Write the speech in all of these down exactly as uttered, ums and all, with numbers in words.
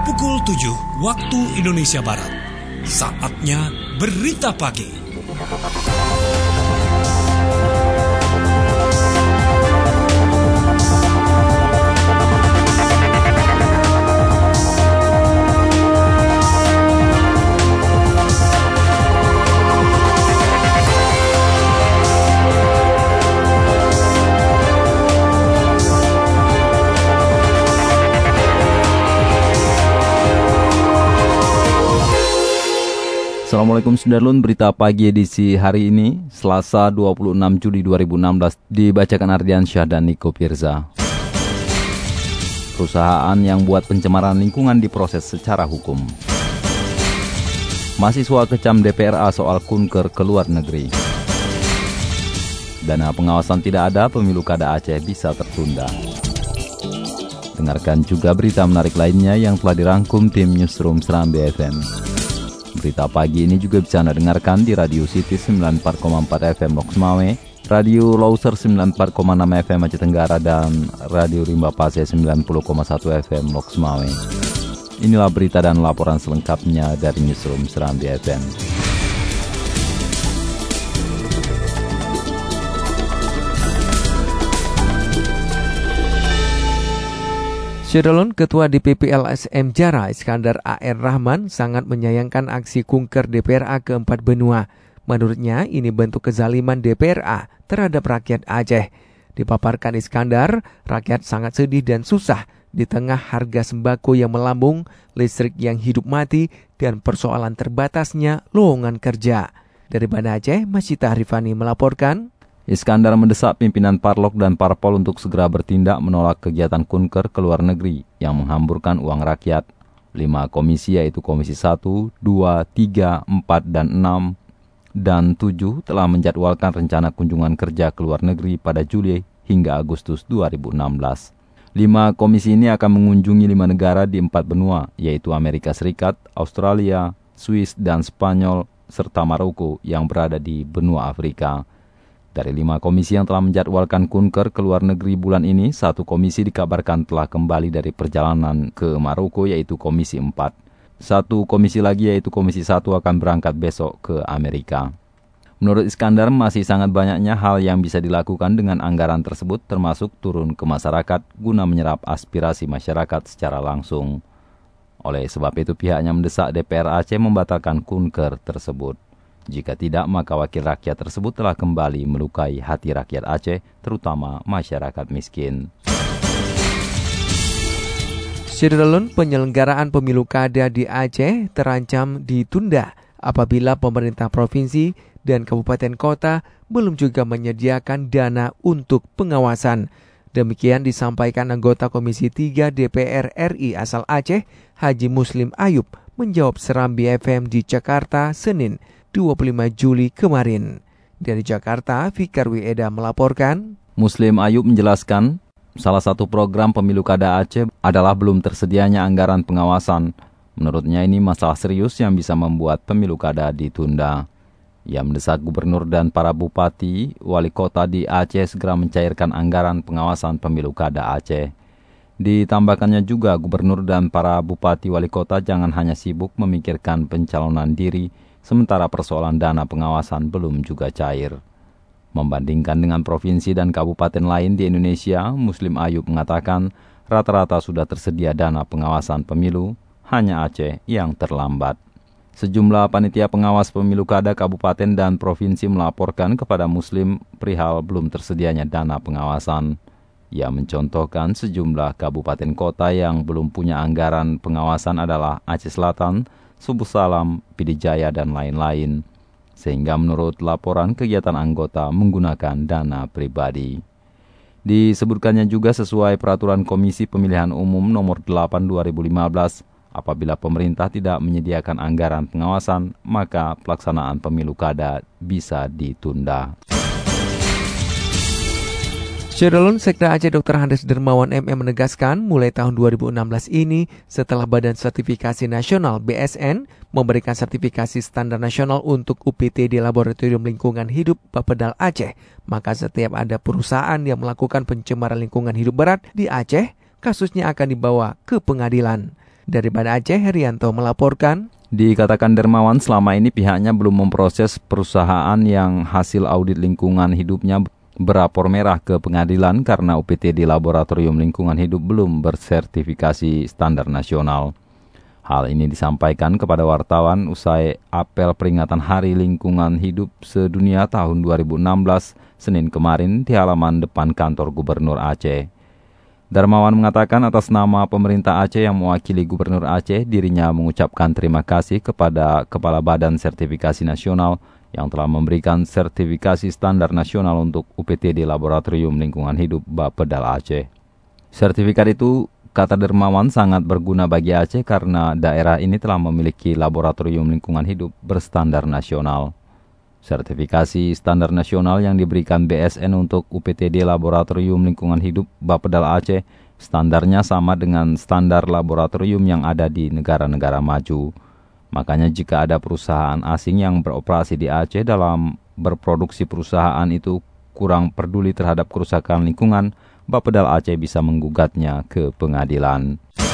pukul tujuh waktu Indonesia Barat. Saatnya Berita Pagi. Assalamualaikum Sudarlun, berita pagi edisi hari ini, Selasa dua puluh enam Juli dua ribu enam belas, dibacakan Ardian Syah dan Niko Pirza. Perusahaan yang buat pencemaran lingkungan diproses secara hukum. Mahasiswa kecam D P R A soal kunker ke luar negeri. Dana pengawasan tidak ada, pemilu kada Aceh bisa tertunda. Dengarkan juga berita menarik lainnya yang telah dirangkum tim Newsroom Serambi F M. Berita pagi ini juga bisa Anda dengarkan di Radio City sembilan puluh empat koma empat F M Loks Mawai, Radio Loser sembilan puluh empat koma enam F M Aceh Tenggara, dan Radio Rimba Pase sembilan puluh koma satu F M Loks Mawai. Inilah berita dan laporan selengkapnya dari Newsroom Serambi F M. Syedalon Ketua D P P L S M Jara Iskandar A R Rahman sangat menyayangkan aksi kunker D P R A keempat benua. Menurutnya ini bentuk kezaliman D P R A terhadap rakyat Aceh. Dipaparkan Iskandar, rakyat sangat sedih dan susah di tengah harga sembako yang melambung, listrik yang hidup mati, dan persoalan terbatasnya lowongan kerja. Dari Banda Aceh, Masyita Rifani melaporkan. Iskandar mendesak pimpinan Parlok dan Parpol untuk segera bertindak menolak kegiatan kunker ke luar negeri yang menghamburkan uang rakyat. Lima komisi yaitu Komisi satu, dua, tiga, empat, dan enam, dan tujuh telah menjadwalkan rencana kunjungan kerja ke luar negeri pada Juli hingga Agustus dua ribu enam belas. Lima komisi ini akan mengunjungi lima negara di empat benua, yaitu Amerika Serikat, Australia, Swiss, dan Spanyol, serta Maroko yang berada di benua Afrika. Dari lima komisi yang telah menjadwalkan kunker ke luar negeri bulan ini, satu komisi dikabarkan telah kembali dari perjalanan ke Maroko, yaitu Komisi empat. Satu komisi lagi, yaitu Komisi satu, akan berangkat besok ke Amerika. Menurut Iskandar, masih sangat banyaknya hal yang bisa dilakukan dengan anggaran tersebut, termasuk turun ke masyarakat guna menyerap aspirasi masyarakat secara langsung. Oleh sebab itu, pihaknya mendesak D P R Aceh membatalkan kunker tersebut. Jika tidak, maka wakil rakyat tersebut telah kembali melukai hati rakyat Aceh, terutama masyarakat miskin. Syedalon penyelenggaraan pemilu kada di Aceh terancam ditunda apabila pemerintah provinsi dan kabupaten kota belum juga menyediakan dana untuk pengawasan. Demikian disampaikan anggota Komisi tiga D P R R I asal Aceh, Haji Muslim Ayub, menjawab Serambi F M di Jakarta, Senin, dua puluh lima Juli kemarin. Dari Jakarta, Fikar Wieda melaporkan. Muslim Ayub menjelaskan, salah satu program pemilu kada Aceh adalah belum tersedianya anggaran pengawasan. Menurutnya ini masalah serius yang bisa membuat pemilu kada ditunda. Ia mendesak gubernur dan para bupati, wali kota di Aceh segera mencairkan anggaran pengawasan pemilu kada Aceh. Ditambahkannya juga gubernur dan para bupati wali kota jangan hanya sibuk memikirkan pencalonan diri, sementara persoalan dana pengawasan belum juga cair. Membandingkan dengan provinsi dan kabupaten lain di Indonesia, Muslim Ayub mengatakan rata-rata sudah tersedia dana pengawasan pemilu, hanya Aceh yang terlambat. Sejumlah panitia pengawas pemilu kada kabupaten dan provinsi melaporkan kepada Muslim perihal belum tersedianya dana pengawasan. Ia mencontohkan sejumlah kabupaten kota yang belum punya anggaran pengawasan adalah Aceh Selatan, Subuh Salam, Pidijaya, dan lain-lain. Sehingga menurut laporan kegiatan anggota menggunakan dana pribadi. Disebutkannya juga sesuai peraturan Komisi Pemilihan Umum nomor delapan dua ribu lima belas, apabila pemerintah tidak menyediakan anggaran pengawasan, maka pelaksanaan pemilu kada bisa ditunda. Syedalon Sekda Aceh Doktor Handes Dermawan M M menegaskan mulai tahun dua ribu enam belas ini setelah Badan Sertifikasi Nasional B S N memberikan sertifikasi standar nasional untuk U P T di Laboratorium Lingkungan Hidup Bapedal Aceh, maka setiap ada perusahaan yang melakukan pencemaran lingkungan hidup berat di Aceh, kasusnya akan dibawa ke pengadilan. Dari Banda Aceh, Herianto melaporkan. Dikatakan Dermawan, selama ini pihaknya belum memproses perusahaan yang hasil audit lingkungan hidupnya berapor merah ke pengadilan karena U P T di Laboratorium Lingkungan Hidup belum bersertifikasi standar nasional. Hal ini disampaikan kepada wartawan usai apel peringatan Hari Lingkungan Hidup Sedunia tahun dua ribu enam belas, Senin kemarin di halaman depan kantor Gubernur Aceh. Darmawan mengatakan atas nama pemerintah Aceh yang mewakili Gubernur Aceh, dirinya mengucapkan terima kasih kepada Kepala Badan Sertifikasi Nasional yang telah memberikan sertifikasi standar nasional untuk U P T di Laboratorium Lingkungan Hidup Bapedal Aceh. Sertifikat itu, kata Dermawan, sangat berguna bagi Aceh karena daerah ini telah memiliki laboratorium lingkungan hidup berstandar nasional. Sertifikasi standar nasional yang diberikan B S N untuk U P T D Laboratorium Lingkungan Hidup Bapedal Aceh, standarnya sama dengan standar laboratorium yang ada di negara-negara maju. Makanya jika ada perusahaan asing yang beroperasi di Aceh dalam berproduksi perusahaan itu kurang peduli terhadap kerusakan lingkungan, Bapedal Aceh bisa menggugatnya ke pengadilan.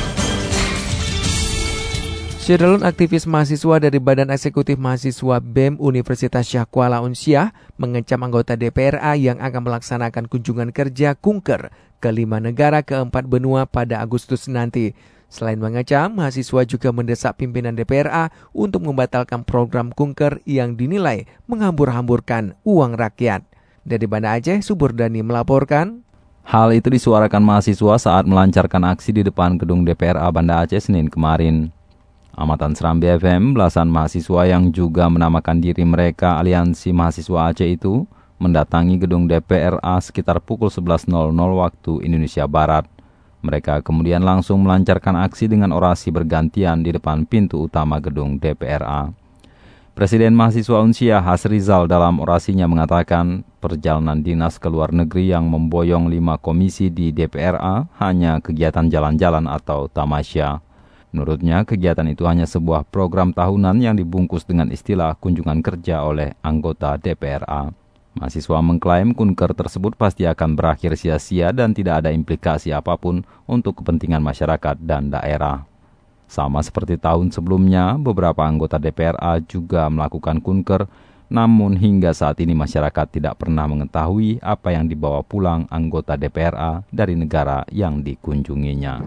Saudara, aktivis mahasiswa dari Badan Eksekutif Mahasiswa B E M Universitas Syah Kuala Unsiah mengecam anggota D P R A yang akan melaksanakan kunjungan kerja kunker ke lima negara keempat benua pada Agustus nanti. Selain mengecam, mahasiswa juga mendesak pimpinan D P R A untuk membatalkan program kunker yang dinilai menghambur-hamburkan uang rakyat. Dari Banda Aceh, Suburdani melaporkan. Hal itu disuarakan mahasiswa saat melancarkan aksi di depan gedung D P R A Banda Aceh Senin kemarin. Amatan Serambi F M, belasan mahasiswa yang juga menamakan diri mereka Aliansi Mahasiswa Aceh itu mendatangi gedung D P R A sekitar pukul sebelas waktu Indonesia Barat. Mereka kemudian langsung melancarkan aksi dengan orasi bergantian di depan pintu utama gedung D P R A. Presiden Mahasiswa Unsiah Hasrizal dalam orasinya mengatakan perjalanan dinas ke luar negeri yang memboyong lima komisi di D P R A hanya kegiatan jalan-jalan atau tamasya. Menurutnya, kegiatan itu hanya sebuah program tahunan yang dibungkus dengan istilah kunjungan kerja oleh anggota D P R A. Mahasiswa mengklaim kunker tersebut pasti akan berakhir sia-sia dan tidak ada implikasi apapun untuk kepentingan masyarakat dan daerah. Sama seperti tahun sebelumnya, beberapa anggota D P R A juga melakukan kunker, namun hingga saat ini masyarakat tidak pernah mengetahui apa yang dibawa pulang anggota D P R A dari negara yang dikunjunginya.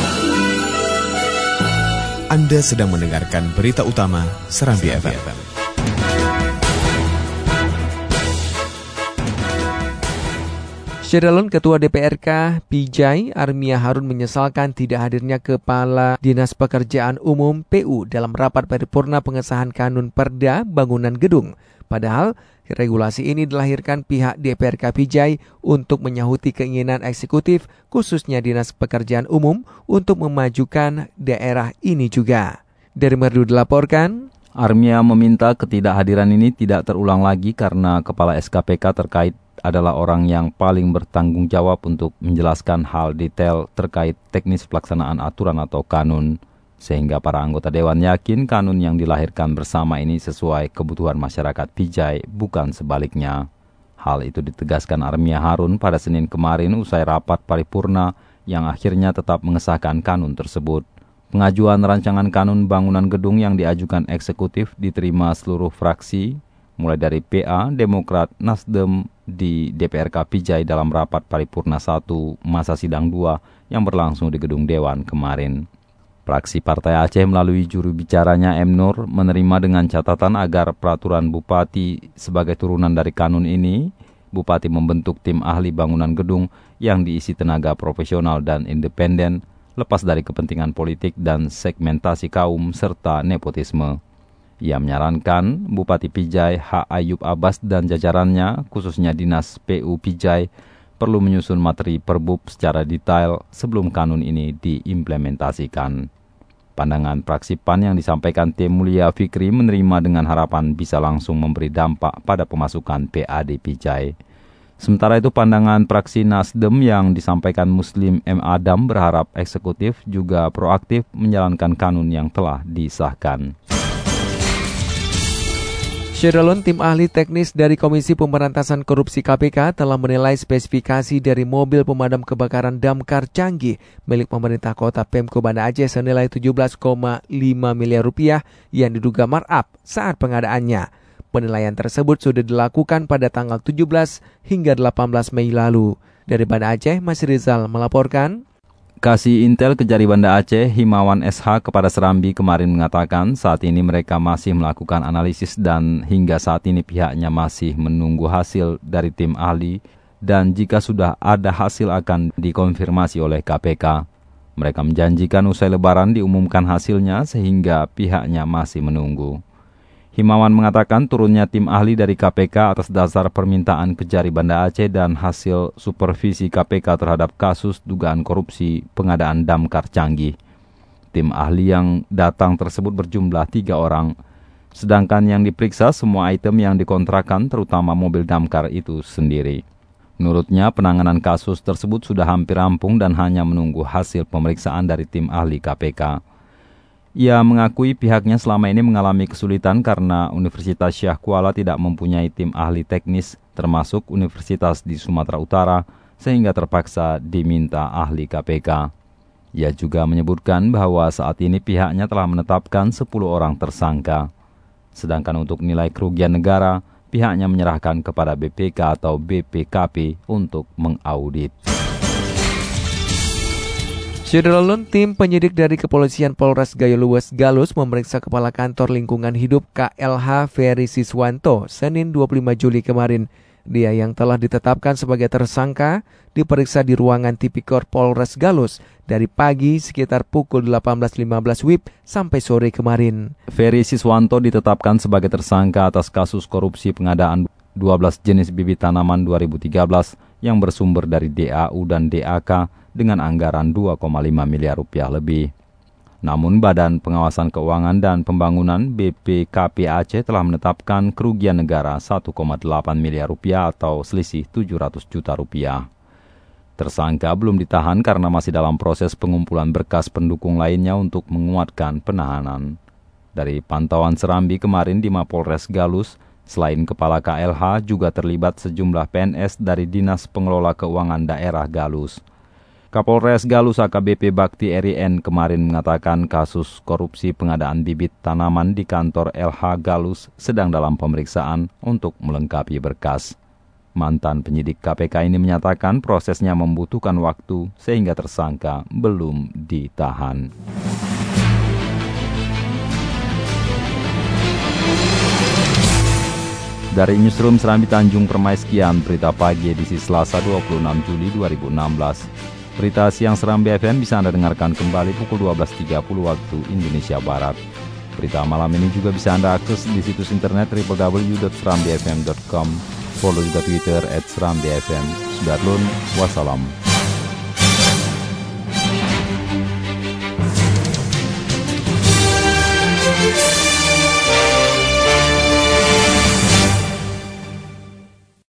Anda sedang mendengarkan berita utama Serambi F M. Syedalon Ketua D P R K Pijai Armia Harun menyesalkan tidak hadirnya Kepala Dinas Pekerjaan Umum P U dalam rapat paripurna pengesahan kanun perda bangunan gedung. Padahal regulasi ini dilahirkan pihak D P R K Pijai untuk menyahuti keinginan eksekutif khususnya Dinas Pekerjaan Umum untuk memajukan daerah ini juga. Dari Merdu dilaporkan. Armia meminta ketidakhadiran ini tidak terulang lagi karena Kepala S K P K terkait adalah orang yang paling bertanggung jawab untuk menjelaskan hal detail terkait teknis pelaksanaan aturan atau kanun. Sehingga para anggota Dewan yakin kanun yang dilahirkan bersama ini sesuai kebutuhan masyarakat Pijai, bukan sebaliknya. Hal itu ditegaskan Armia Harun pada Senin kemarin usai rapat paripurna yang akhirnya tetap mengesahkan kanun tersebut. Pengajuan rancangan kanun bangunan gedung yang diajukan eksekutif diterima seluruh fraksi, mulai dari P A, Demokrat, Nasdem di D P R K Pijai dalam rapat paripurna satu masa sidang dua yang berlangsung di gedung Dewan kemarin. Fraksi Partai Aceh melalui juru bicaranya M. Nur menerima dengan catatan agar peraturan Bupati sebagai turunan dari kanun ini, Bupati membentuk tim ahli bangunan gedung yang diisi tenaga profesional dan independen, lepas dari kepentingan politik dan segmentasi kaum serta nepotisme. Ia menyarankan Bupati Pijai H. Ayub Abbas dan jajarannya, khususnya Dinas P U Pijai, perlu menyusun materi perbub secara detail sebelum kanun ini diimplementasikan. Pandangan fraksi P A N yang disampaikan T. Mulia Fikri menerima dengan harapan bisa langsung memberi dampak pada pemasukan P A D Pijai. Sementara itu pandangan fraksi Nasdem yang disampaikan Muslim M. Adam berharap eksekutif juga proaktif menjalankan kanun yang telah disahkan. Syedalun, tim ahli teknis dari Komisi Pemberantasan Korupsi K P K telah menilai spesifikasi dari mobil pemadam kebakaran damkar canggih milik pemerintah kota Pemko Banda Aceh senilai tujuh belas koma lima miliar rupiah yang diduga markup saat pengadaannya. Penilaian tersebut sudah dilakukan pada tanggal tujuh belas hingga delapan belas Mei lalu. Dari Banda Aceh, Mas Rizal melaporkan. Kasih Intel Kejari Banda Aceh, Himawan S H kepada Serambi kemarin mengatakan saat ini mereka masih melakukan analisis dan hingga saat ini pihaknya masih menunggu hasil dari tim ahli dan jika sudah ada hasil akan dikonfirmasi oleh K P K. Mereka menjanjikan usai lebaran diumumkan hasilnya sehingga pihaknya masih menunggu. Himawan mengatakan turunnya tim ahli dari K P K atas dasar permintaan Kejari Banda Aceh dan hasil supervisi K P K terhadap kasus dugaan korupsi pengadaan damkar canggih. Tim ahli yang datang tersebut berjumlah tiga orang, sedangkan yang diperiksa semua item yang dikontrakan terutama mobil damkar itu sendiri. Menurutnya penanganan kasus tersebut sudah hampir rampung dan hanya menunggu hasil pemeriksaan dari tim ahli K P K. Ia mengakui pihaknya selama ini mengalami kesulitan karena Universitas Syah Kuala tidak mempunyai tim ahli teknis termasuk universitas di Sumatera Utara sehingga terpaksa diminta ahli K P K. Ia juga menyebutkan bahwa saat ini pihaknya telah menetapkan sepuluh orang tersangka. Sedangkan untuk nilai kerugian negara, pihaknya menyerahkan kepada B P K atau B P K P untuk mengaudit. Syedalun, tim penyidik dari Kepolisian Polres Gayo Luwes Galus memeriksa Kepala Kantor Lingkungan Hidup K L H Ferry Siswanto Senin dua puluh lima Juli kemarin. Dia yang telah ditetapkan sebagai tersangka diperiksa di ruangan Tipikor Polres Galus dari pagi sekitar pukul delapan belas lima belas W I B sampai sore kemarin. Ferry Siswanto ditetapkan sebagai tersangka atas kasus korupsi pengadaan dua belas jenis bibit tanaman dua ribu tiga belas yang bersumber dari D A U dan D A K dengan anggaran dua koma lima miliar rupiah lebih. Namun Badan Pengawasan Keuangan dan Pembangunan B P K P Aceh telah menetapkan kerugian negara satu koma delapan miliar rupiah atau selisih tujuh ratus juta rupiah. Tersangka belum ditahan karena masih dalam proses pengumpulan berkas pendukung lainnya untuk menguatkan penahanan. Dari pantauan Serambi kemarin di Mapolres Galus, selain Kepala K L H juga terlibat sejumlah P N S dari Dinas Pengelola Keuangan Daerah Galus. Kapolres Galus A K B P Bakti R I N kemarin mengatakan kasus korupsi pengadaan bibit tanaman di kantor L H Galus sedang dalam pemeriksaan untuk melengkapi berkas. Mantan penyidik K P K ini menyatakan prosesnya membutuhkan waktu sehingga tersangka belum ditahan. Dari Newsroom Serambi Tanjung Permai sekian berita pagi edisi Selasa dua puluh enam Juli dua ribu enam belas. Berita siang Serambi F M bisa Anda dengarkan kembali pukul dua belas tiga puluh waktu Indonesia Barat. Berita malam ini juga bisa Anda akses di situs internet w w w dot serambi f m dot com. Follow juga Twitter at serambi f m. Sudarlun, wassalam.